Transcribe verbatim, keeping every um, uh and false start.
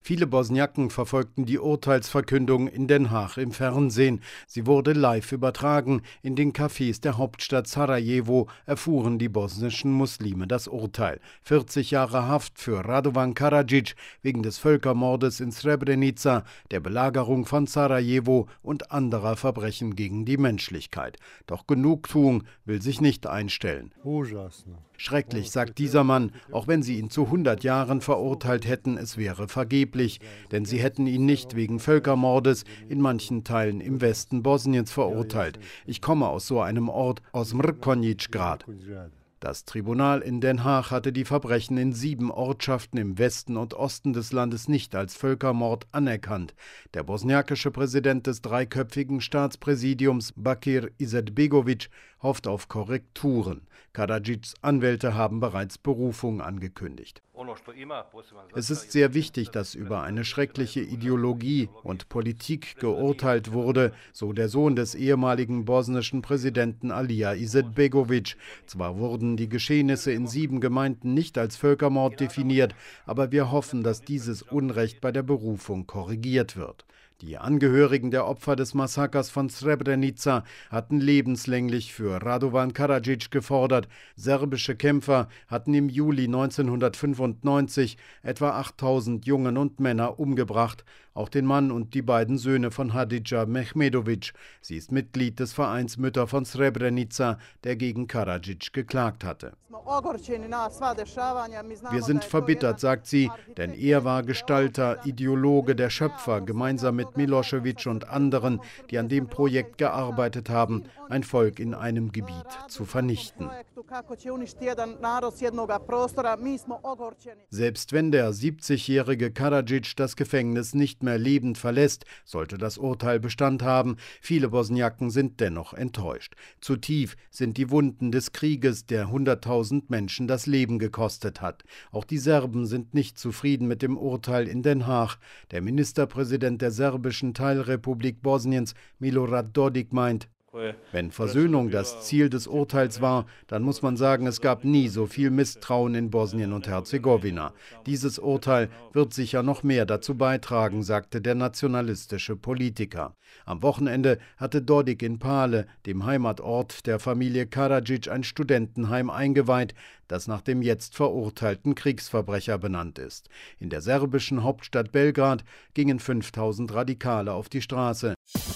Viele Bosniaken verfolgten die Urteilsverkündung in Den Haag im Fernsehen. Sie wurde live übertragen. In den Cafés der Hauptstadt Sarajevo erfuhren die bosnischen Muslime das Urteil. vierzig Jahre Haft für Radovan Karadzic wegen des Völkermordes in Srebrenica, der Belagerung von Sarajevo und anderer Verbrechen gegen die Menschlichkeit. Doch Genugtuung will sich nicht einstellen. Schrecklich, sagt dieser Mann, auch wenn sie ihn zu hundert Jahren verurteilt hätten, es wäre vergeblich, denn sie hätten ihn nicht wegen Völkermordes in manchen Teilen im Westen Bosniens verurteilt. Ich komme aus so einem Ort, aus Mrkonjić-Grad. Das Tribunal in Den Haag hatte die Verbrechen in sieben Ortschaften im Westen und Osten des Landes nicht als Völkermord anerkannt. Der bosniakische Präsident des dreiköpfigen Staatspräsidiums, Bakir Izetbegović, hofft auf Korrekturen. Karadzics Anwälte haben bereits Berufung angekündigt. Es ist sehr wichtig, dass über eine schreckliche Ideologie und Politik geurteilt wurde, so der Sohn des ehemaligen bosnischen Präsidenten Alija Izetbegović. Zwar wurden die Geschehnisse in sieben Gemeinden nicht als Völkermord definiert, aber wir hoffen, dass dieses Unrecht bei der Berufung korrigiert wird. Die Angehörigen der Opfer des Massakers von Srebrenica hatten lebenslänglich für Radovan Karadzic gefordert. Serbische Kämpfer hatten im Juli neunzehnhundertfünfundneunzig etwa achttausend Jungen und Männer umgebracht, auch den Mann und die beiden Söhne von Hadija Mehmedović. Sie ist Mitglied des Vereins Mütter von Srebrenica, der gegen Karadzic geklagt hatte. Wir sind verbittert, sagt sie, denn er war Gestalter, Ideologe, der Schöpfer, gemeinsam mit Milošević und anderen, die an dem Projekt gearbeitet haben, ein Volk in einem Gebiet zu vernichten. Selbst wenn der siebzigjährige Karadzic das Gefängnis nicht mehr lebend verlässt, sollte das Urteil Bestand haben. Viele Bosniaken sind dennoch enttäuscht. Zu tief sind die Wunden des Krieges, der hunderttausend Menschen das Leben gekostet hat. Auch die Serben sind nicht zufrieden mit dem Urteil in Den Haag. Der Ministerpräsident der serbischen Teilrepublik Bosniens, Milorad Dodik, meint: Wenn Versöhnung das Ziel des Urteils war, dann muss man sagen, es gab nie so viel Misstrauen in Bosnien und Herzegowina. Dieses Urteil wird sicher noch mehr dazu beitragen, sagte der nationalistische Politiker. Am Wochenende hatte Dodik in Pale, dem Heimatort der Familie Karadzic, ein Studentenheim eingeweiht, das nach dem jetzt verurteilten Kriegsverbrecher benannt ist. In der serbischen Hauptstadt Belgrad gingen fünftausend Radikale auf die Straße.